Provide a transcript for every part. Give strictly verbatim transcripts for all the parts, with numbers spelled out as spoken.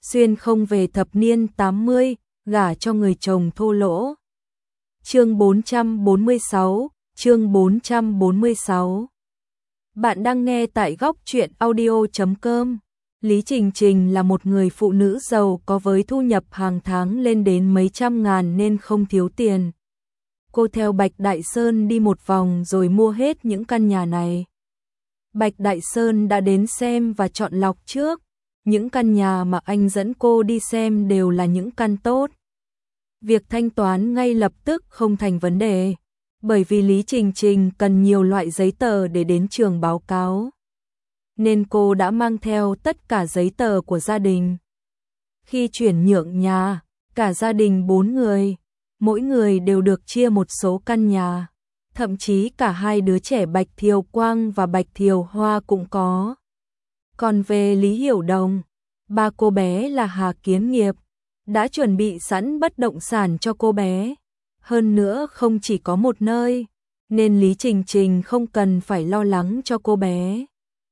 xuyên không về thập niên tám mươi, gả cho người chồng thô lỗ. Chương bốn trăm bốn mươi sáu, chương bốn trăm bốn mươi sáu. Bạn đang nghe tại góc truyện audio chấm com. Lý Trình Trình là một người phụ nữ giàu có với thu nhập hàng tháng lên đến mấy trăm ngàn nên không thiếu tiền. Cô theo Bạch Đại Sơn đi một vòng rồi mua hết những căn nhà này. Bạch Đại Sơn đã đến xem và chọn lọc trước. Những căn nhà mà anh dẫn cô đi xem đều là những căn tốt. Việc thanh toán ngay lập tức không thành vấn đề, bởi vì Lý Trình Trình cần nhiều loại giấy tờ để đến trường báo cáo. Nên cô đã mang theo tất cả giấy tờ của gia đình. Khi chuyển nhượng nhà, cả gia đình bốn người, mỗi người đều được chia một số căn nhà. Thậm chí cả hai đứa trẻ Bạch Thiều Quang và Bạch Thiều Hoa cũng có. Còn về Lý Hiểu Đồng, ba cô bé là Hà Kiến Nghiệp, đã chuẩn bị sẵn bất động sản cho cô bé. Hơn nữa không chỉ có một nơi, nên Lý Trình Trình không cần phải lo lắng cho cô bé.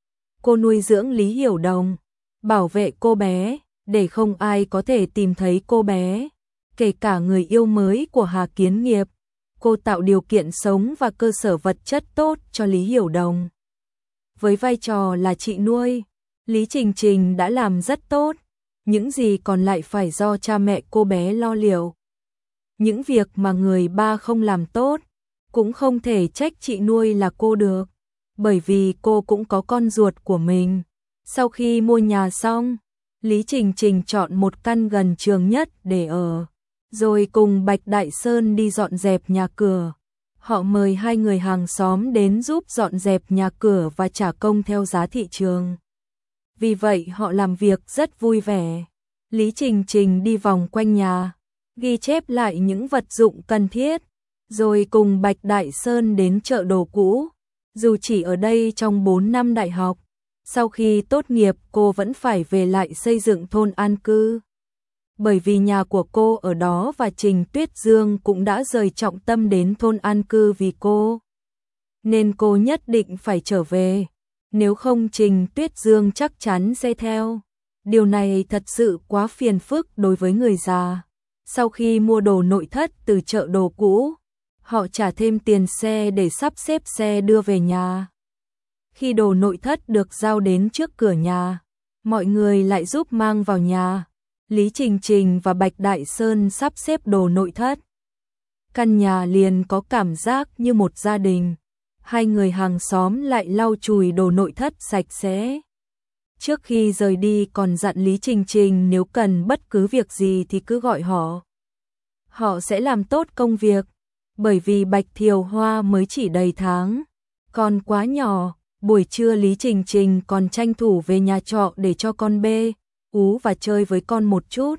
Cô nuôi dưỡng Lý Hiểu Đồng, bảo vệ cô bé, để không ai có thể tìm thấy cô bé, kể cả người yêu mới của Hà Kiến Nghiệp. Cô tạo điều kiện sống và cơ sở vật chất tốt cho Lý Hiểu Đồng. Với vai trò là chị nuôi, Lý Trình Trình đã làm rất tốt, những gì còn lại phải do cha mẹ cô bé lo liệu. Những việc mà người ba không làm tốt, cũng không thể trách chị nuôi là cô được, bởi vì cô cũng có con ruột của mình. Sau khi mua nhà xong, Lý Trình Trình chọn một căn gần trường nhất để ở, rồi cùng Bạch Đại Sơn đi dọn dẹp nhà cửa. Họ mời hai người hàng xóm đến giúp dọn dẹp nhà cửa và trả công theo giá thị trường. Vì vậy họ làm việc rất vui vẻ. Lý Trình Trình đi vòng quanh nhà, ghi chép lại những vật dụng cần thiết, rồi cùng Bạch Đại Sơn đến chợ đồ cũ. Dù chỉ ở đây trong bốn năm đại học, sau khi tốt nghiệp cô vẫn phải về lại xây dựng thôn an cư. Bởi vì nhà của cô ở đó và Trình Tuyết Dương cũng đã rời trọng tâm đến thôn an cư vì cô. Nên cô nhất định phải trở về, nếu không Trình Tuyết Dương chắc chắn sẽ theo. Điều này thật sự quá phiền phức đối với người già. Sau khi mua đồ nội thất từ chợ đồ cũ, họ trả thêm tiền xe để sắp xếp xe đưa về nhà. Khi đồ nội thất được giao đến trước cửa nhà, mọi người lại giúp mang vào nhà. Lý Trình Trình và Bạch Đại Sơn sắp xếp đồ nội thất. Căn nhà liền có cảm giác như một gia đình. Hai người hàng xóm lại lau chùi đồ nội thất sạch sẽ. Trước khi rời đi còn dặn Lý Trình Trình nếu cần bất cứ việc gì thì cứ gọi họ. Họ sẽ làm tốt công việc, bởi vì Bạch Thiều Hoa mới chỉ đầy tháng, còn quá nhỏ. Buổi trưa Lý Trình Trình còn tranh thủ về nhà trọ để cho con bê, ú và chơi với con một chút.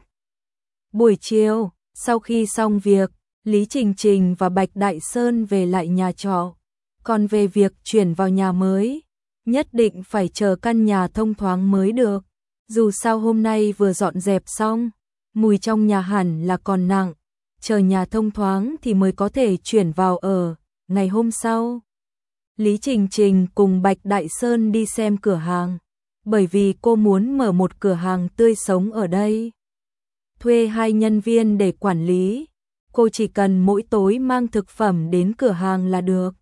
Buổi chiều, sau khi xong việc, Lý Trình Trình và Bạch Đại Sơn về lại nhà trọ. Còn về việc chuyển vào nhà mới, nhất định phải chờ căn nhà thông thoáng mới được. Dù sao hôm nay vừa dọn dẹp xong, mùi trong nhà hẳn là còn nặng. Chờ nhà thông thoáng thì mới có thể chuyển vào ở. Ngày hôm sau, Lý Trình Trình cùng Bạch Đại Sơn đi xem cửa hàng, bởi vì cô muốn mở một cửa hàng tươi sống ở đây. Thuê hai nhân viên để quản lý, cô chỉ cần mỗi tối mang thực phẩm đến cửa hàng là được.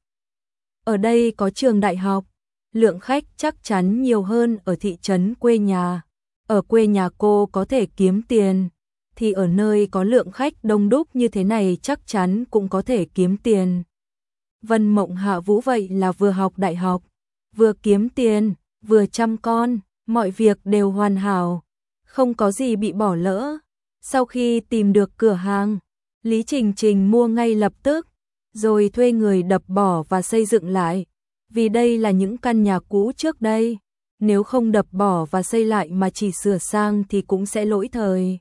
Ở đây có trường đại học, lượng khách chắc chắn nhiều hơn ở thị trấn quê nhà. Ở quê nhà cô có thể kiếm tiền, thì ở nơi có lượng khách đông đúc như thế này chắc chắn cũng có thể kiếm tiền. Vân Mộng Hạ Vũ vậy là vừa học đại học, vừa kiếm tiền, vừa chăm con, mọi việc đều hoàn hảo, không có gì bị bỏ lỡ. Sau khi tìm được cửa hàng, Lý Trình Trình mua ngay lập tức, rồi thuê người đập bỏ và xây dựng lại. Vì đây là những căn nhà cũ trước đây, nếu không đập bỏ và xây lại mà chỉ sửa sang thì cũng sẽ lỗi thời.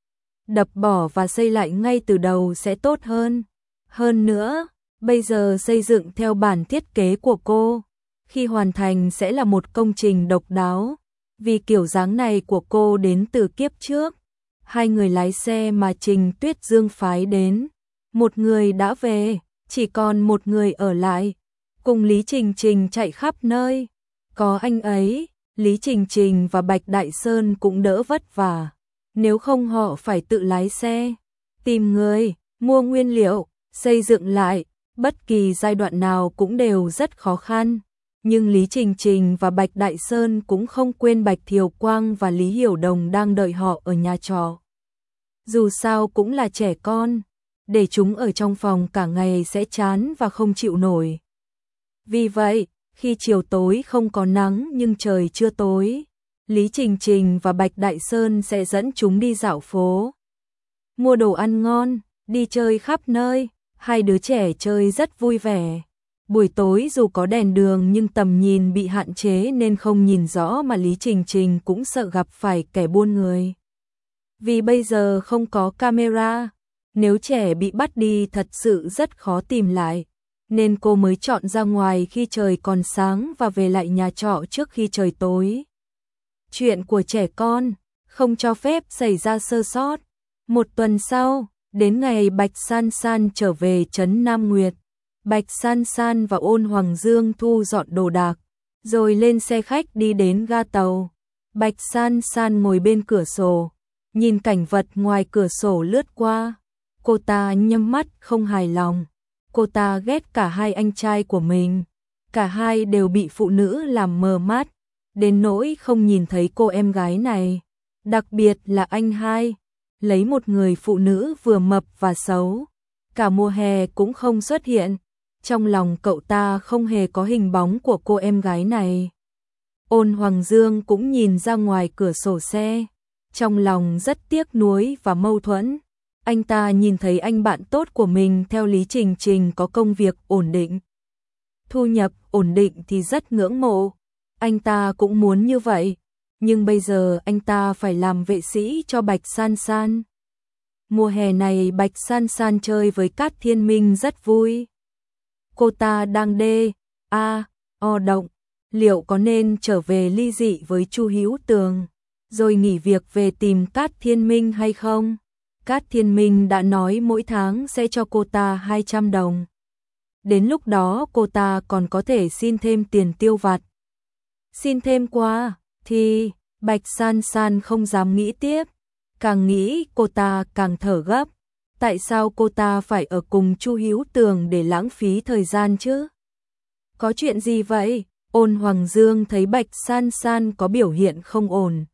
Đập bỏ và xây lại ngay từ đầu sẽ tốt hơn. Hơn nữa, bây giờ xây dựng theo bản thiết kế của cô, khi hoàn thành sẽ là một công trình độc đáo, vì kiểu dáng này của cô đến từ kiếp trước. Hai người lái xe mà Trình Tuyết Dương phái đến, một người đã về, chỉ còn một người ở lại, cùng Lý Trình Trình chạy khắp nơi. Có anh ấy, Lý Trình Trình và Bạch Đại Sơn cũng đỡ vất vả. nếu không họ phải tự lái xe, tìm người, mua nguyên liệu, xây dựng lại, bất kỳ giai đoạn nào cũng đều rất khó khăn. Nhưng Lý Trình Trình và Bạch Đại Sơn cũng không quên Bạch Thiều Quang và Lý Hiểu Đồng đang đợi họ ở nhà trọ. Dù sao cũng là trẻ con, để chúng ở trong phòng cả ngày sẽ chán và không chịu nổi. Vì vậy, khi chiều tối không có nắng nhưng trời chưa tối, Lý Trình Trình và Bạch Đại Sơn sẽ dẫn chúng đi dạo phố, mua đồ ăn ngon, đi chơi khắp nơi. Hai đứa trẻ chơi rất vui vẻ. Buổi tối dù có đèn đường nhưng tầm nhìn bị hạn chế nên không nhìn rõ, mà Lý Trình Trình cũng sợ gặp phải kẻ buôn người. Vì bây giờ không có camera, nếu trẻ bị bắt đi thật sự rất khó tìm lại, nên cô mới chọn ra ngoài khi trời còn sáng và về lại nhà trọ trước khi trời tối. Chuyện của trẻ con, không cho phép xảy ra sơ sót. Một tuần sau, đến ngày Bạch San San trở về trấn Nam Nguyệt, Bạch San San và Ôn Hoàng Dương thu dọn đồ đạc, rồi lên xe khách đi đến ga tàu. Bạch San San ngồi bên cửa sổ, nhìn cảnh vật ngoài cửa sổ lướt qua. Cô ta nhắm mắt không hài lòng. Cô ta ghét cả hai anh trai của mình. Cả hai đều bị phụ nữ làm mờ mắt, đến nỗi không nhìn thấy cô em gái này. Đặc biệt là anh hai, lấy một người phụ nữ vừa mập và xấu. Cả mùa hè cũng không xuất hiện. Trong lòng cậu ta không hề có hình bóng của cô em gái này. Ôn Hoàng Dương cũng nhìn ra ngoài cửa sổ xe, trong lòng rất tiếc nuối và mâu thuẫn. Anh ta nhìn thấy anh bạn tốt của mình theo Lý Trình Trình có công việc ổn định, thu nhập ổn định thì rất ngưỡng mộ. Anh ta cũng muốn như vậy, nhưng bây giờ anh ta phải làm vệ sĩ cho Bạch San San. Mùa hè này Bạch San San chơi với Cát Thiên Minh rất vui. Cô ta đang đê, a, o động, liệu có nên trở về ly dị với Chu Hữu Tường, rồi nghỉ việc về tìm Cát Thiên Minh hay không? Cát Thiên Minh đã nói mỗi tháng sẽ cho cô ta hai trăm đồng. Đến lúc đó cô ta còn có thể xin thêm tiền tiêu vặt. Xin thêm qua, thì Bạch San San không dám nghĩ tiếp. Càng nghĩ cô ta càng thở gấp. Tại sao cô ta phải ở cùng Chu Hữu Tường để lãng phí thời gian chứ? Có chuyện gì vậy? Ôn Hoàng Dương thấy Bạch San San có biểu hiện không ổn,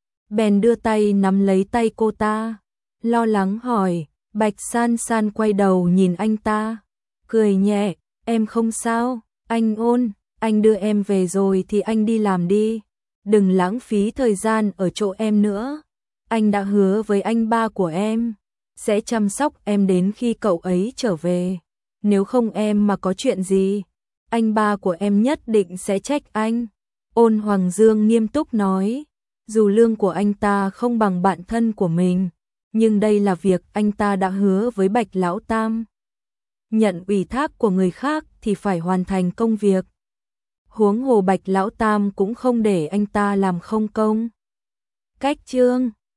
bèn đưa tay nắm lấy tay cô ta, lo lắng hỏi. Bạch San San quay đầu nhìn anh ta, cười nhẹ, em không sao, anh Ôn, anh đưa em về rồi thì anh đi làm đi, đừng lãng phí thời gian ở chỗ em nữa. Anh đã hứa với anh ba của em, sẽ chăm sóc em đến khi cậu ấy trở về. Nếu không em mà có chuyện gì, anh ba của em nhất định sẽ trách anh. Ôn Hoàng Dương nghiêm túc nói, dù lương của anh ta không bằng bạn thân của mình, nhưng đây là việc anh ta đã hứa với Bạch Lão Tam. Nhận ủy thác của người khác thì phải hoàn thành công việc. Huống hồ Bạch Lão Tam cũng không để anh ta làm không công. Cách chương